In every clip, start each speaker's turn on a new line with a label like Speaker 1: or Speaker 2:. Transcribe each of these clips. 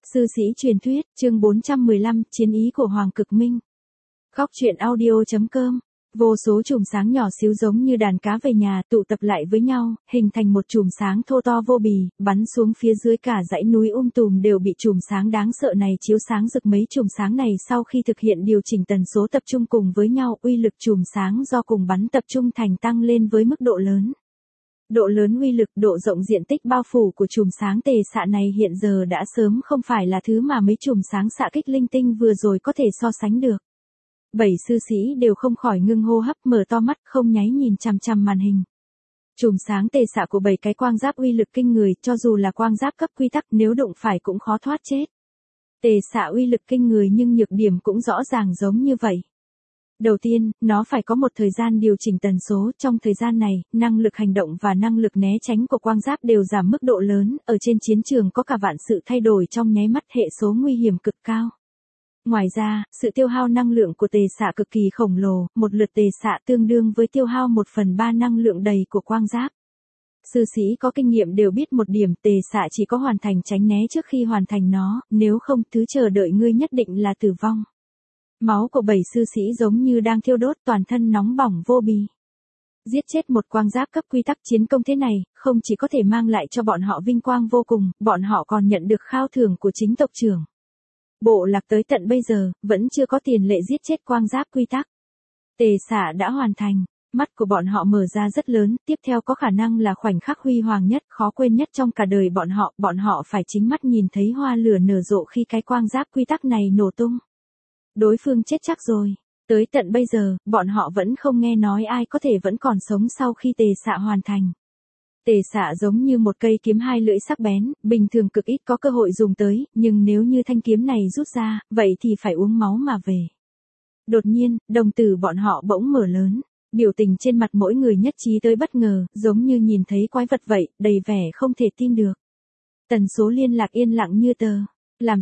Speaker 1: Sư sĩ truyền thuyết, chương 415, chiến ý của Hoàng Cực Minh. Góc truyện audio.com. Vô số chùm sáng nhỏ xíu giống như đàn cá về nhà tụ tập lại với nhau, hình thành một chùm sáng thô to vô bì, bắn xuống phía dưới cả dãy núi tùm đều bị chùm sáng đáng sợ này chiếu sáng rực. Mấy chùm sáng này sau khi thực hiện điều chỉnh tần số tập trung cùng với nhau, uy lực chùm sáng do cùng bắn tập trung thành tăng lên với mức độ lớn. Độ lớn uy lực, độ rộng diện tích bao phủ của chùm sáng tề xạ này hiện giờ đã sớm không phải là thứ mà mấy chùm sáng xạ kích linh tinh vừa rồi có thể so sánh được. 7 sư sĩ đều không khỏi ngưng hô hấp, mở to mắt không nháy nhìn chằm chằm màn hình. Chùm sáng tề xạ của 7 cái quang giáp uy lực kinh người, cho dù là quang giáp cấp quy tắc nếu đụng phải cũng khó thoát chết. Tề xạ uy lực kinh người nhưng nhược điểm cũng rõ ràng giống như vậy. Đầu tiên, nó phải có một thời gian điều chỉnh tần số, trong thời gian này, năng lực hành động và năng lực né tránh của quang giáp đều giảm mức độ lớn, ở trên chiến trường có cả vạn sự thay đổi trong nháy mắt, hệ số nguy hiểm cực cao. Ngoài ra, sự tiêu hao năng lượng của tề xạ cực kỳ khổng lồ, một lượt tề xạ tương đương với tiêu hao 1/3 năng lượng đầy của quang giáp. Sư sĩ có kinh nghiệm đều biết một điểm, tề xạ chỉ có hoàn thành tránh né trước khi hoàn thành nó, nếu không thứ chờ đợi ngươi nhất định là tử vong. Máu của 7 sư sĩ giống như đang thiêu đốt, toàn thân nóng bỏng vô bì. Giết chết một quang giáp cấp quy tắc, chiến công thế này, không chỉ có thể mang lại cho bọn họ vinh quang vô cùng, bọn họ còn nhận được khao thưởng của chính tộc trưởng. Bộ lạc tới tận bây giờ, vẫn chưa có tiền lệ giết chết quang giáp quy tắc. Tề xạ đã hoàn thành, mắt của bọn họ mở ra rất lớn, tiếp theo có khả năng là khoảnh khắc huy hoàng nhất, khó quên nhất trong cả đời bọn họ phải chính mắt nhìn thấy hoa lửa nở rộ khi cái quang giáp quy tắc này nổ tung. Đối phương chết chắc rồi. Tới tận bây giờ, bọn họ vẫn không nghe nói ai có thể vẫn còn sống sau khi tề xạ hoàn thành. Tề xạ giống như một cây kiếm hai lưỡi sắc bén, bình thường cực ít có cơ hội dùng tới, nhưng nếu như thanh kiếm này rút ra, vậy thì phải uống máu mà về. Đột nhiên, đồng tử bọn họ bỗng mở lớn, biểu tình trên mặt mỗi người nhất trí tới bất ngờ, giống như nhìn thấy quái vật vậy, đầy vẻ không thể tin được. Tần số liên lạc yên lặng như tờ. Làm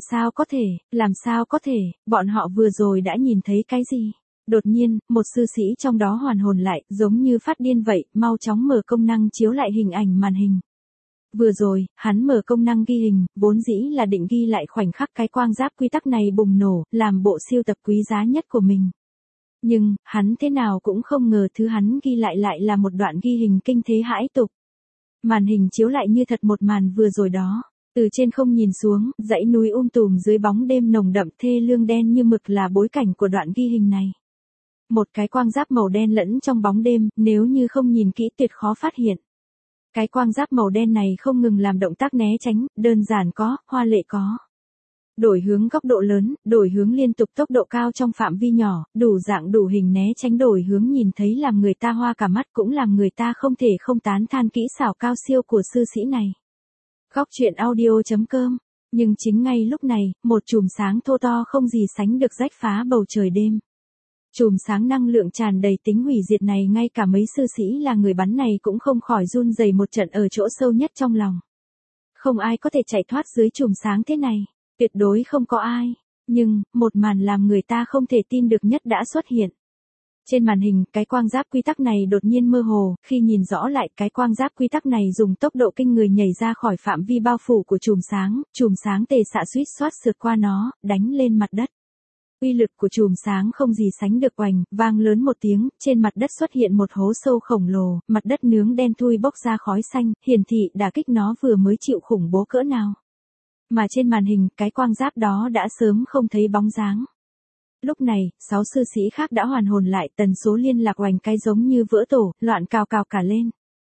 Speaker 1: sao có thể, bọn họ vừa rồi đã nhìn thấy cái gì? Đột nhiên, một sư sĩ trong đó hoàn hồn lại, giống như phát điên vậy, mau chóng mở công năng chiếu lại hình ảnh màn hình. Vừa rồi, hắn mở công năng ghi hình, vốn dĩ là định ghi lại khoảnh khắc cái quang giáp quy tắc này bùng nổ, làm bộ siêu tập quý giá nhất của mình. Nhưng, hắn thế nào cũng không ngờ thứ hắn ghi lại là một đoạn ghi hình kinh thế hãi tục. Màn hình chiếu lại như thật một màn vừa rồi đó. Từ trên không nhìn xuống, dãy núi tùm dưới bóng đêm nồng đậm thê lương đen như mực là bối cảnh của đoạn ghi hình này. Một cái quang giáp màu đen lẫn trong bóng đêm, nếu như không nhìn kỹ tuyệt khó phát hiện. Cái quang giáp màu đen này không ngừng làm động tác né tránh, đơn giản có, hoa lệ có. Đổi hướng góc độ lớn, đổi hướng liên tục tốc độ cao trong phạm vi nhỏ, đủ dạng đủ hình né tránh, đổi hướng nhìn thấy làm người ta hoa cả mắt, cũng làm người ta không thể không tán than kỹ xảo cao siêu của sư sĩ này. Góc truyện audio.com. Nhưng chính ngay lúc này, một chùm sáng thô to không gì sánh được rách phá bầu trời đêm. Chùm sáng năng lượng tràn đầy tính hủy diệt này, ngay cả mấy sư sĩ là người bắn này cũng không khỏi run rẩy một trận ở chỗ sâu nhất trong lòng. Không ai có thể chạy thoát dưới chùm sáng thế này, tuyệt đối không có ai. Nhưng, một màn làm người ta không thể tin được nhất đã xuất hiện. Trên màn hình, cái quang giáp quy tắc này đột nhiên mơ hồ, khi nhìn rõ lại, cái quang giáp quy tắc này dùng tốc độ kinh người nhảy ra khỏi phạm vi bao phủ của chùm sáng tề xạ suýt xoát sượt qua nó, đánh lên mặt đất. Uy lực của chùm sáng không gì sánh được, oành, vang lớn một tiếng, trên mặt đất xuất hiện một hố sâu khổng lồ, mặt đất nướng đen thui bốc ra khói xanh, hiển thị đả kích nó vừa mới chịu khủng bố cỡ nào. Mà trên màn hình, cái quang giáp đó đã sớm không thấy bóng dáng. Lúc này, 6 sư sĩ khác đã hoàn hồn lại, tần số liên lạc oành cái giống như vỡ tổ, loạn cào cả lên.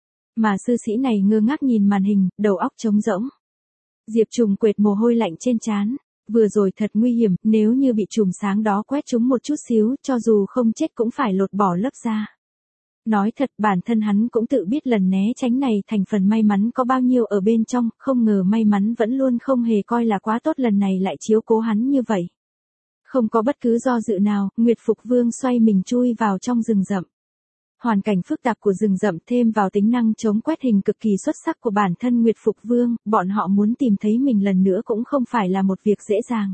Speaker 1: Mà sư sĩ này ngơ ngác nhìn màn hình, đầu óc trống rỗng. Diệp Trùng quệt mồ hôi lạnh trên trán. Vừa rồi thật nguy hiểm, nếu như bị chùm sáng đó quét trúng một chút xíu, cho dù không chết cũng phải lột bỏ lớp da. Nói thật, bản thân hắn cũng tự biết lần né tránh này thành phần may mắn có bao nhiêu ở bên trong, không ngờ may mắn vẫn luôn không hề coi là quá tốt, lần này lại chiếu cố hắn như vậy. Không có bất cứ do dự nào, Nguyệt Phục Vương xoay mình chui vào trong rừng rậm. Hoàn cảnh phức tạp của rừng rậm thêm vào tính năng chống quét hình cực kỳ xuất sắc của bản thân Nguyệt Phục Vương, bọn họ muốn tìm thấy mình lần nữa cũng không phải là một việc dễ dàng.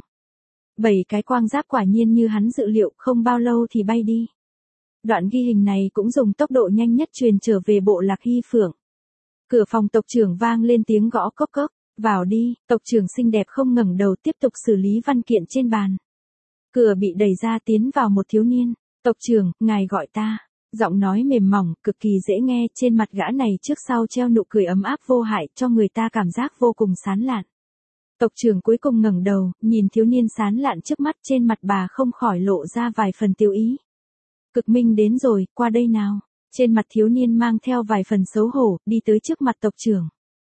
Speaker 1: 7 cái quang giáp quả nhiên như hắn dự liệu, không bao lâu thì bay đi. Đoạn ghi hình này cũng dùng tốc độ nhanh nhất truyền trở về bộ lạc Hy Phượng. Cửa phòng tộc trưởng vang lên tiếng gõ cốc cốc. Vào đi, tộc trưởng xinh đẹp không ngẩng đầu tiếp tục xử lý văn kiện trên bàn. Cửa bị đẩy ra tiến vào một thiếu niên. Tộc trưởng, ngài gọi ta. Giọng nói mềm mỏng, cực kỳ dễ nghe, trên mặt gã này trước sau treo nụ cười ấm áp vô hại, cho người ta cảm giác vô cùng sán lạn. Tộc trưởng cuối cùng ngẩng đầu, nhìn thiếu niên sán lạn trước mắt, trên mặt bà không khỏi lộ ra vài phần tiêu ý. Cực Minh đến rồi, qua đây nào. Trên mặt thiếu niên mang theo vài phần xấu hổ, đi tới trước mặt tộc trưởng.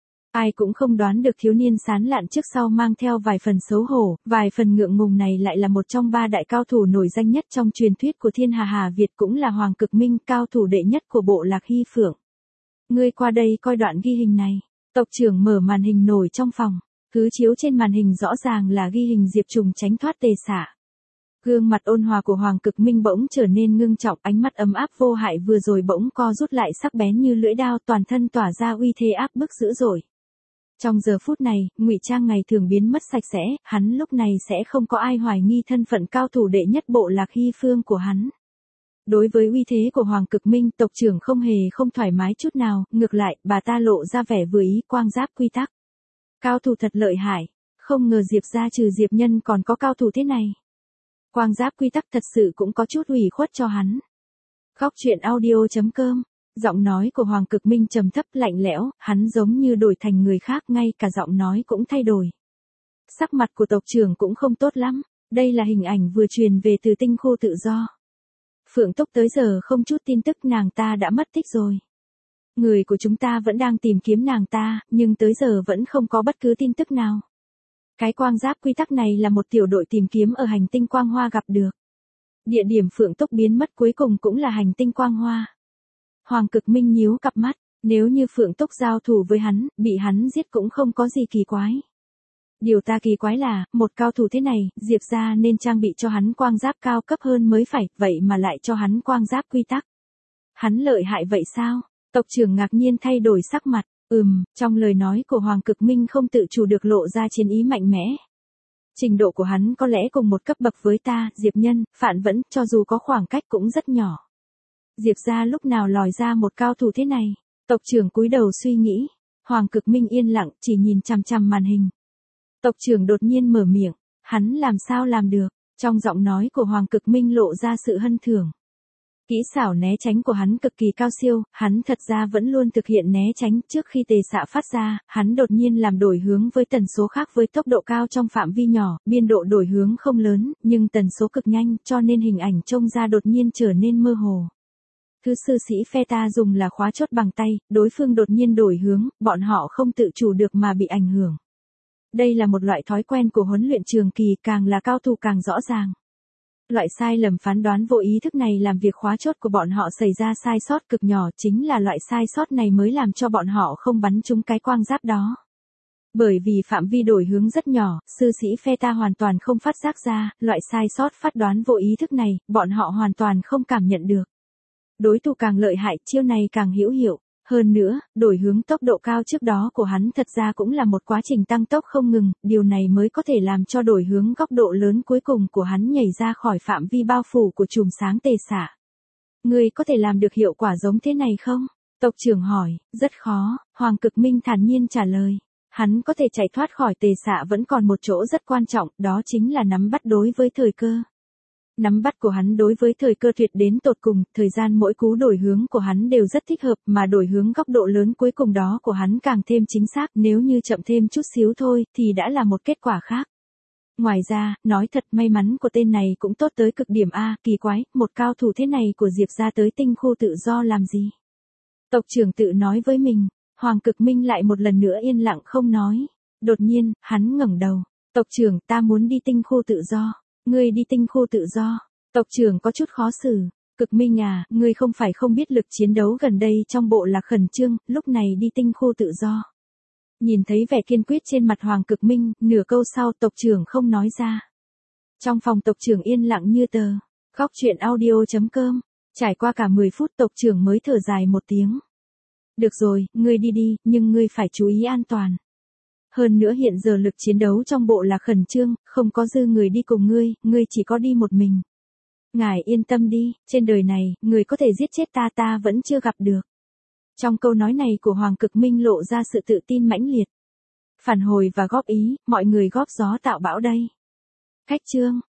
Speaker 1: Ai cũng không đoán được thiếu niên sán lạn trước sau mang theo vài phần xấu hổ, vài phần ngượng ngùng này lại là một trong ba đại cao thủ nổi danh nhất trong truyền thuyết của thiên hà Việt, cũng là Hoàng Cực Minh, cao thủ đệ nhất của bộ lạc Hy Phượng. Ngươi qua đây coi đoạn ghi hình này. Tộc trưởng mở màn hình nổi trong phòng. Thứ chiếu trên màn hình rõ ràng là ghi hình Diệp Trùng tránh thoát tề xạ. Gương mặt ôn hòa của Hoàng Cực Minh bỗng trở nên ngưng trọng, ánh mắt ấm áp vô hại vừa rồi bỗng co rút lại sắc bén như lưỡi dao, toàn thân tỏa ra uy thế áp bức dữ dội. Trong giờ phút này, ngụy trang ngày thường biến mất sạch sẽ, hắn lúc này sẽ không có ai hoài nghi thân phận cao thủ đệ nhất bộ lạc Hy Phương của hắn. Đối với uy thế của Hoàng Cực Minh, tộc trưởng không hề không thoải mái chút nào, ngược lại, bà ta lộ ra vẻ vừa ý, quang giáp quy tắc. Cao thủ thật lợi hại, không ngờ Diệp gia trừ Diệp Nhân còn có cao thủ thế này. Quang giáp quy tắc thật sự cũng có chút ủy khuất cho hắn. Góc truyện audio.com. Giọng nói của Hoàng Cực Minh trầm thấp lạnh lẽo, hắn giống như đổi thành người khác, ngay cả giọng nói cũng thay đổi. Sắc mặt của tộc trưởng cũng không tốt lắm, đây là hình ảnh vừa truyền về từ tinh khu tự do. Phượng Túc tới giờ không chút tin tức, nàng ta đã mất tích rồi. Người của chúng ta vẫn đang tìm kiếm nàng ta, nhưng tới giờ vẫn không có bất cứ tin tức nào. Cái quang giáp quy tắc này là một tiểu đội tìm kiếm ở hành tinh Quang Hoa gặp được. Địa điểm Phượng Túc biến mất cuối cùng cũng là hành tinh Quang Hoa. Hoàng Cực Minh nhíu cặp mắt, nếu như Phượng Túc giao thủ với hắn, bị hắn giết cũng không có gì kỳ quái. Điều ta kỳ quái là, một cao thủ thế này, Diệp gia nên trang bị cho hắn quang giáp cao cấp hơn mới phải, vậy mà lại cho hắn quang giáp quy tắc. Hắn lợi hại vậy sao? Tộc trưởng ngạc nhiên thay đổi sắc mặt, trong lời nói của Hoàng Cực Minh không tự chủ được lộ ra chiến ý mạnh mẽ. Trình độ của hắn có lẽ cùng một cấp bậc với ta, Diệp Nhân, Phạn Vẫn, cho dù có khoảng cách cũng rất nhỏ. Diệp gia lúc nào lòi ra một cao thủ thế này? Tộc trưởng cúi đầu suy nghĩ. Hoàng Cực Minh yên lặng, chỉ nhìn chằm chằm màn hình. Tộc trưởng đột nhiên mở miệng, hắn làm sao làm được? Trong giọng nói của Hoàng Cực Minh lộ ra sự hân thưởng. Kỹ xảo né tránh của hắn cực kỳ cao siêu, hắn thật ra vẫn luôn thực hiện né tránh, trước khi tề xạ phát ra, hắn đột nhiên làm đổi hướng với tần số khác với tốc độ cao trong phạm vi nhỏ, biên độ đổi hướng không lớn, nhưng tần số cực nhanh, cho nên hình ảnh trông ra đột nhiên trở nên mơ hồ. Thứ sư sĩ phe ta dùng là khóa chốt bằng tay, đối phương đột nhiên đổi hướng, bọn họ không tự chủ được mà bị ảnh hưởng. Đây là một loại thói quen của huấn luyện trường kỳ, càng là cao thủ càng rõ ràng. Loại sai lầm phán đoán vô ý thức này làm việc khóa chốt của bọn họ xảy ra sai sót cực nhỏ, chính là loại sai sót này mới làm cho bọn họ không bắn trúng cái quang giáp đó. Bởi vì phạm vi đổi hướng rất nhỏ, sư sĩ phe ta hoàn toàn không phát giác ra, loại sai sót phán đoán vô ý thức này, bọn họ hoàn toàn không cảm nhận được. Đối thủ càng lợi hại, chiêu này càng hữu hiệu. Hơn nữa, đổi hướng tốc độ cao trước đó của hắn thật ra cũng là một quá trình tăng tốc không ngừng, điều này mới có thể làm cho đổi hướng góc độ lớn cuối cùng của hắn nhảy ra khỏi phạm vi bao phủ của chùm sáng tề xạ. Ngươi có thể làm được hiệu quả giống thế này không? Tộc trưởng hỏi, rất khó, Hoàng Cực Minh thản nhiên trả lời. Hắn có thể chạy thoát khỏi tề xạ vẫn còn một chỗ rất quan trọng, đó chính là nắm bắt đối với thời cơ. Nắm bắt của hắn đối với thời cơ tuyệt đến tột cùng, thời gian mỗi cú đổi hướng của hắn đều rất thích hợp, mà đổi hướng góc độ lớn cuối cùng đó của hắn càng thêm chính xác, nếu như chậm thêm chút xíu thôi, thì đã là một kết quả khác. Ngoài ra, nói thật may mắn của tên này cũng tốt tới cực điểm A, kỳ quái, một cao thủ thế này của Diệp gia tới tinh khu tự do làm gì? Tộc trưởng tự nói với mình, Hoàng Cực Minh lại một lần nữa yên lặng không nói. Đột nhiên, hắn ngẩng đầu, tộc trưởng ta muốn đi tinh khu tự do. Ngươi đi tinh khu tự do. Tộc trưởng có chút khó xử. Cực Minh à, ngươi không phải không biết lực chiến đấu gần đây trong bộ lạc khẩn trương, lúc này đi tinh khu tự do. Nhìn thấy vẻ kiên quyết trên mặt Hoàng Cực Minh, nửa câu sau tộc trưởng không nói ra. Trong phòng tộc trưởng yên lặng như tờ. Góc truyện audio.com. Trải qua cả 10 phút tộc trưởng mới thở dài một tiếng. Được rồi, ngươi đi đi, nhưng ngươi phải chú ý an toàn. Hơn nữa hiện giờ lực chiến đấu trong bộ là khẩn trương, không có dư người đi cùng ngươi chỉ có đi một mình. Ngài yên tâm đi, trên đời này, người có thể giết chết ta vẫn chưa gặp được. Trong câu nói này của Hoàng Cực Minh lộ ra sự tự tin mãnh liệt. Phản hồi và góp ý, mọi người góp gió tạo bão đây. Khách chương.